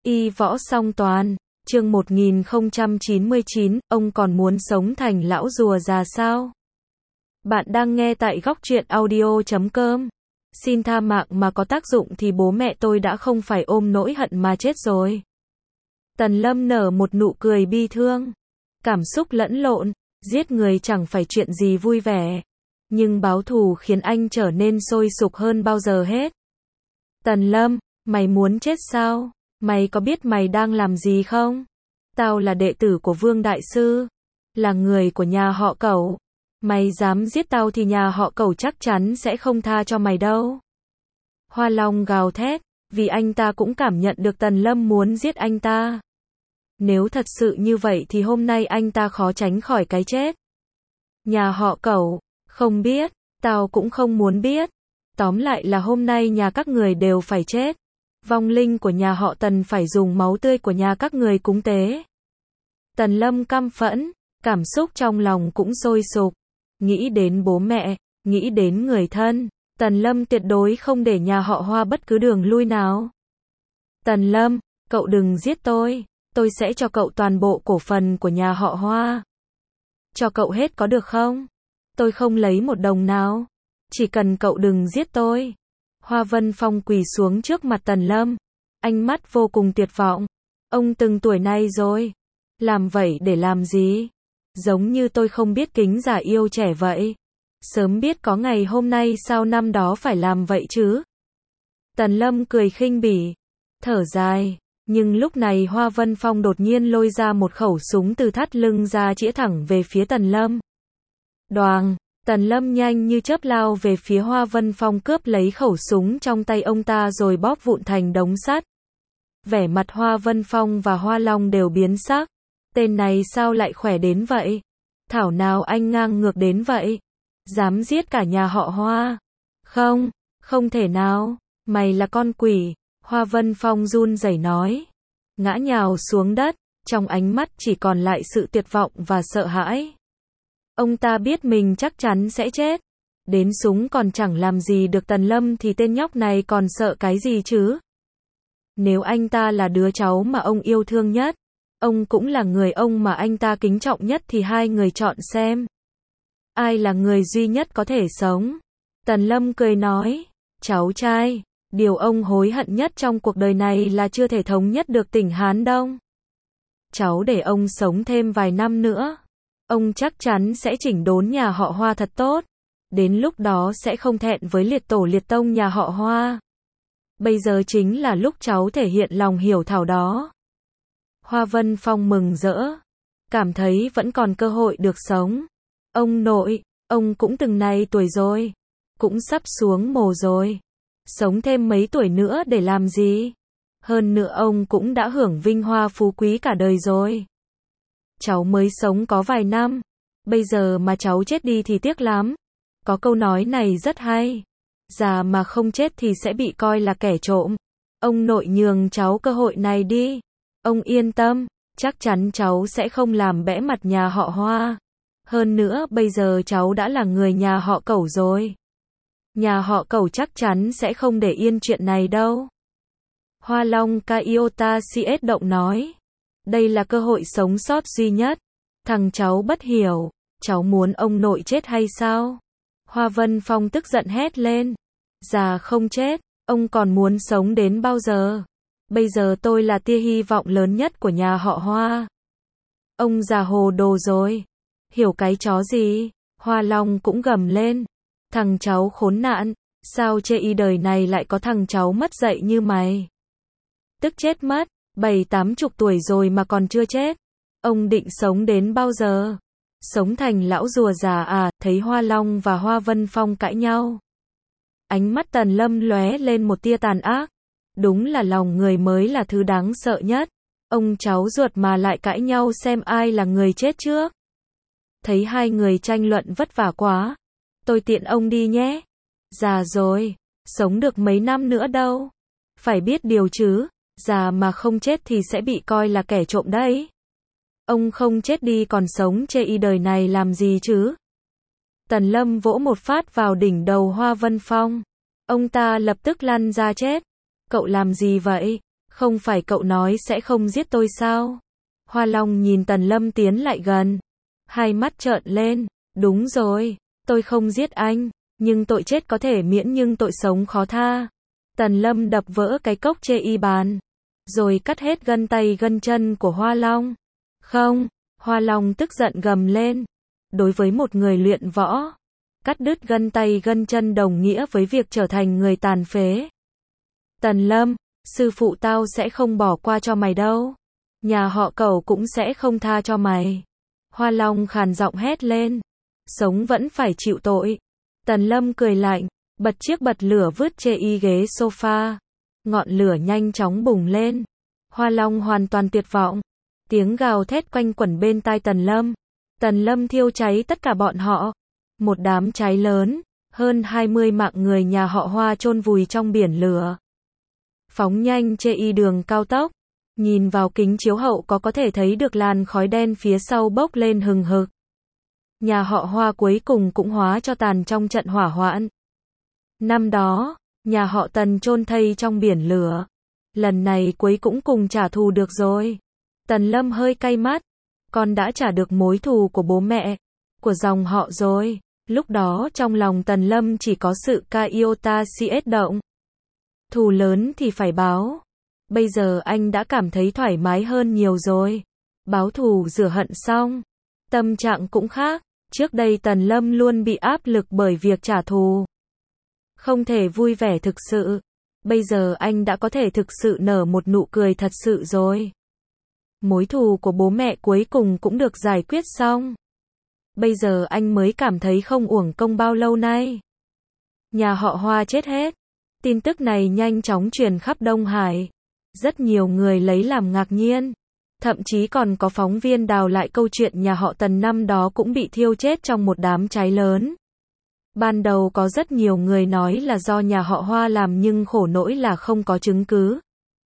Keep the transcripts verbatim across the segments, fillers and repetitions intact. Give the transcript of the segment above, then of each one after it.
Y võ song toàn, chương một nghìn không trăm chín mươi chín, ông còn muốn sống thành lão rùa già sao? Bạn đang nghe tại góc truyện audio chấm com. Xin tha mạng mà có tác dụng thì bố mẹ tôi đã không phải ôm nỗi hận mà chết rồi. Tần Lâm nở một nụ cười bi thương. Cảm xúc lẫn lộn, giết người chẳng phải chuyện gì vui vẻ. Nhưng báo thù khiến anh trở nên sôi sục hơn bao giờ hết. Tần Lâm, mày muốn chết sao? Mày có biết mày đang làm gì không? Tao là đệ tử của Vương Đại Sư, là người của nhà họ Cẩu. Mày dám giết tao thì nhà họ Cẩu chắc chắn sẽ không tha cho mày đâu. Hoa Long gào thét, vì anh ta cũng cảm nhận được Tần Lâm muốn giết anh ta. Nếu thật sự như vậy thì hôm nay anh ta khó tránh khỏi cái chết. Nhà họ Cẩu, không biết, tao cũng không muốn biết. Tóm lại là hôm nay nhà các người đều phải chết. Vong linh của nhà họ Tần phải dùng máu tươi của nhà các người cúng tế. Tần Lâm căm phẫn, cảm xúc trong lòng cũng sôi sục. Nghĩ đến bố mẹ, nghĩ đến người thân, Tần Lâm tuyệt đối không để nhà họ Hoa bất cứ đường lui nào. Tần Lâm, cậu đừng giết tôi, tôi sẽ cho cậu toàn bộ cổ phần của nhà họ Hoa. Cho cậu hết có được không? Tôi không lấy một đồng nào. Chỉ cần cậu đừng giết tôi. Hoa Vân Phong quỳ xuống trước mặt Tần Lâm. Ánh mắt vô cùng tuyệt vọng. Ông từng tuổi này rồi. Làm vậy để làm gì? Giống như tôi không biết kính già yêu trẻ vậy. Sớm biết có ngày hôm nay sao năm đó phải làm vậy chứ? Tần Lâm cười khinh bỉ. Thở dài. Nhưng lúc này Hoa Vân Phong đột nhiên lôi ra một khẩu súng từ thắt lưng ra chĩa thẳng về phía Tần Lâm. Đoàng. Tần Lâm nhanh như chớp lao về phía Hoa Vân Phong cướp lấy khẩu súng trong tay ông ta rồi bóp vụn thành đống sắt. Vẻ mặt Hoa Vân Phong và Hoa Long đều biến sắc. Tên này sao lại khỏe đến vậy? Thảo nào anh ngang ngược đến vậy? Dám giết cả nhà họ Hoa? Không, không thể nào, mày là con quỷ. Hoa Vân Phong run rẩy nói. Ngã nhào xuống đất, trong ánh mắt chỉ còn lại sự tuyệt vọng và sợ hãi. Ông ta biết mình chắc chắn sẽ chết. Đến súng còn chẳng làm gì được Tần Lâm thì tên nhóc này còn sợ cái gì chứ? Nếu anh ta là đứa cháu mà ông yêu thương nhất, ông cũng là người ông mà anh ta kính trọng nhất thì hai người chọn xem. Ai là người duy nhất có thể sống? Tần Lâm cười nói, cháu trai, điều ông hối hận nhất trong cuộc đời này là chưa thể thống nhất được tỉnh Hán Đông. Cháu để ông sống thêm vài năm nữa. Ông chắc chắn sẽ chỉnh đốn nhà họ Hoa thật tốt. Đến lúc đó sẽ không thẹn với liệt tổ liệt tông nhà họ Hoa. Bây giờ chính là lúc cháu thể hiện lòng hiểu thảo đó. Hoa Vân Phong mừng rỡ. Cảm thấy vẫn còn cơ hội được sống. Ông nội, ông cũng từng này tuổi rồi. Cũng sắp xuống mồ rồi. Sống thêm mấy tuổi nữa để làm gì? Hơn nữa ông cũng đã hưởng vinh hoa phú quý cả đời rồi. Cháu mới sống có vài năm. Bây giờ mà cháu chết đi thì tiếc lắm. Có câu nói này rất hay. Già mà không chết thì sẽ bị coi là kẻ trộm. Ông nội nhường cháu cơ hội này đi. Ông yên tâm, chắc chắn cháu sẽ không làm bẽ mặt nhà họ Hoa. Hơn nữa bây giờ cháu đã là người nhà họ Cẩu rồi. Nhà họ Cẩu chắc chắn sẽ không để yên chuyện này đâu. Hoa Long Kaiota xê ét động nói. Đây là cơ hội sống sót duy nhất. Thằng cháu bất hiểu, cháu muốn ông nội chết hay sao? Hoa Vân Phong tức giận hét lên. Già không chết, ông còn muốn sống đến bao giờ? Bây giờ tôi là tia hy vọng lớn nhất của nhà họ Hoa. Ông già hồ đồ rồi. Hiểu cái chó gì? Hoa Long cũng gầm lên. Thằng cháu khốn nạn, sao chê y đời này lại có thằng cháu mất dạy như mày? Tức chết mất. Bảy tám chục tuổi rồi mà còn chưa chết. Ông định sống đến bao giờ? Sống thành lão rùa già à? Thấy Hoa Long và Hoa Vân Phong cãi nhau. Ánh mắt Tần Lâm lóe lên một tia tàn ác. Đúng là lòng người mới là thứ đáng sợ nhất. Ông cháu ruột mà lại cãi nhau xem ai là người chết trước. Thấy hai người tranh luận vất vả quá. Tôi tiện ông đi nhé. Già rồi, sống được mấy năm nữa đâu. Phải biết điều chứ. Già mà không chết thì sẽ bị coi là kẻ trộm đấy. Ông không chết đi còn sống chê y đời này làm gì chứ? Tần Lâm vỗ một phát vào đỉnh đầu Hoa Vân Phong. Ông ta lập tức lăn ra chết. Cậu làm gì vậy? Không phải cậu nói sẽ không giết tôi sao? Hoa Long nhìn Tần Lâm tiến lại gần. Hai mắt trợn lên. Đúng rồi, tôi không giết anh. Nhưng tội chết có thể miễn nhưng tội sống khó tha. Tần Lâm đập vỡ cái cốc chê y bàn. Rồi cắt hết gân tay gân chân của Hoa Long. Không, Hoa Long tức giận gầm lên. Đối với một người luyện võ, cắt đứt gân tay gân chân đồng nghĩa với việc trở thành người tàn phế. Tần Lâm, sư phụ tao sẽ không bỏ qua cho mày đâu. Nhà họ Cẩu cũng sẽ không tha cho mày. Hoa Long khàn giọng hét lên. Sống vẫn phải chịu tội. Tần Lâm cười lạnh, bật chiếc bật lửa vứt chê y ghế sofa. Ngọn lửa nhanh chóng bùng lên. Hoa Long hoàn toàn tuyệt vọng. Tiếng gào thét quanh quẩn bên tai Tần Lâm. Tần Lâm thiêu cháy tất cả bọn họ. Một đám cháy lớn, hơn hai mươi mạng người nhà họ Hoa chôn vùi trong biển lửa. Phóng nhanh chê y đường cao tốc. Nhìn vào kính chiếu hậu có có thể thấy được làn khói đen phía sau bốc lên hừng hực. Nhà họ Hoa cuối cùng cũng hóa cho tàn trong trận hỏa hoạn. Năm đó, nhà họ Tần chôn thây trong biển lửa. Lần này cuối cũng cùng trả thù được rồi. Tần Lâm hơi cay mắt. Con đã trả được mối thù của bố mẹ, của dòng họ rồi. Lúc đó trong lòng Tần Lâm chỉ có sự ca iota cs động. Thù lớn thì phải báo. Bây giờ anh đã cảm thấy thoải mái hơn nhiều rồi. Báo thù rửa hận xong. Tâm trạng cũng khác. Trước đây Tần Lâm luôn bị áp lực bởi việc trả thù. Không thể vui vẻ thực sự. Bây giờ anh đã có thể thực sự nở một nụ cười thật sự rồi. Mối thù của bố mẹ cuối cùng cũng được giải quyết xong. Bây giờ anh mới cảm thấy không uổng công bao lâu nay. Nhà họ Hoa chết hết. Tin tức này nhanh chóng truyền khắp Đông Hải. Rất nhiều người lấy làm ngạc nhiên. Thậm chí còn có phóng viên đào lại câu chuyện nhà họ Tần năm đó cũng bị thiêu chết trong một đám cháy lớn. Ban đầu có rất nhiều người nói là do nhà họ Hoa làm nhưng khổ nỗi là không có chứng cứ.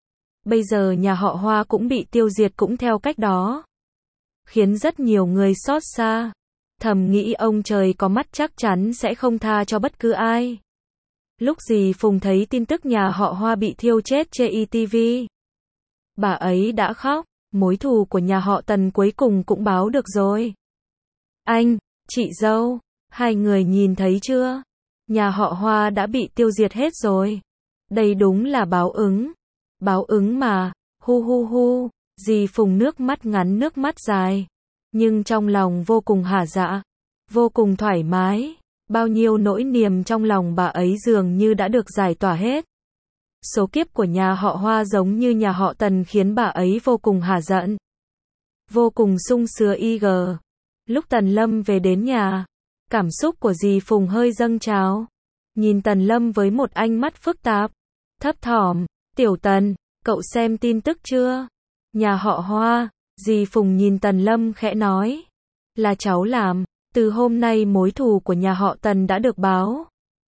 Bây giờ nhà họ Hoa cũng bị tiêu diệt cũng theo cách đó. Khiến rất nhiều người xót xa. Thầm nghĩ ông trời có mắt chắc chắn sẽ không tha cho bất cứ ai. Lúc dì Phùng thấy tin tức nhà họ Hoa bị thiêu chết trên ti vi, bà ấy đã khóc. Mối thù của nhà họ Tần cuối cùng cũng báo được rồi. Anh, chị dâu, hai người nhìn thấy chưa? Nhà họ Hoa đã bị tiêu diệt hết rồi. Đây đúng là báo ứng. Báo ứng mà, hu hu hu. Dì Phùng nước mắt ngắn nước mắt dài. Nhưng trong lòng vô cùng hả dạ. Vô cùng thoải mái. Bao nhiêu nỗi niềm trong lòng bà ấy dường như đã được giải tỏa hết. Số kiếp của nhà họ Hoa giống như nhà họ Tần khiến bà ấy vô cùng hả giận. Vô cùng sung sướng y gờ. Lúc Tần Lâm về đến nhà, cảm xúc của dì Phùng hơi dâng trào. Nhìn Tần Lâm với một ánh mắt phức tạp. Thấp thỏm, Tiểu Tần, cậu xem tin tức chưa? Nhà họ Hoa, dì Phùng nhìn Tần Lâm khẽ nói. Là cháu làm, từ hôm nay mối thù của nhà họ Tần đã được báo.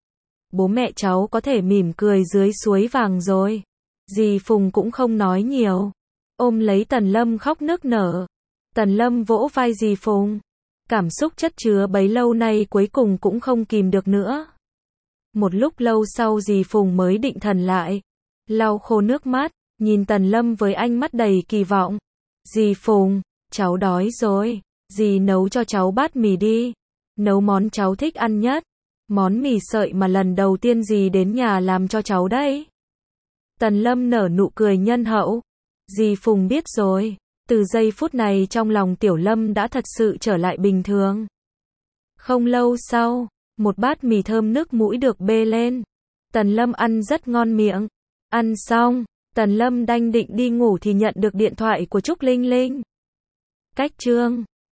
Bố mẹ cháu có thể mỉm cười dưới suối vàng rồi. Dì Phùng cũng không nói nhiều. Ôm lấy Tần Lâm khóc nức nở. Tần Lâm vỗ vai dì Phùng. Cảm xúc chất chứa bấy lâu nay cuối cùng cũng không kìm được nữa. Một lúc lâu sau dì Phùng mới định thần lại. Lau khô nước mắt, nhìn Tần Lâm với ánh mắt đầy kỳ vọng. Dì Phùng, cháu đói rồi. Dì nấu cho cháu bát mì đi. Nấu món cháu thích ăn nhất. Món mì sợi mà lần đầu tiên dì đến nhà làm cho cháu đấy. Tần Lâm nở nụ cười nhân hậu. Dì Phùng biết rồi. Từ giây phút này trong lòng Tiểu Lâm đã thật sự trở lại bình thường. Không lâu sau, một bát mì thơm nước mũi được bê lên. Tần Lâm ăn rất ngon miệng. Ăn xong, Tần Lâm đanh định đi ngủ thì nhận được điện thoại của Trúc Linh Linh. Cách chương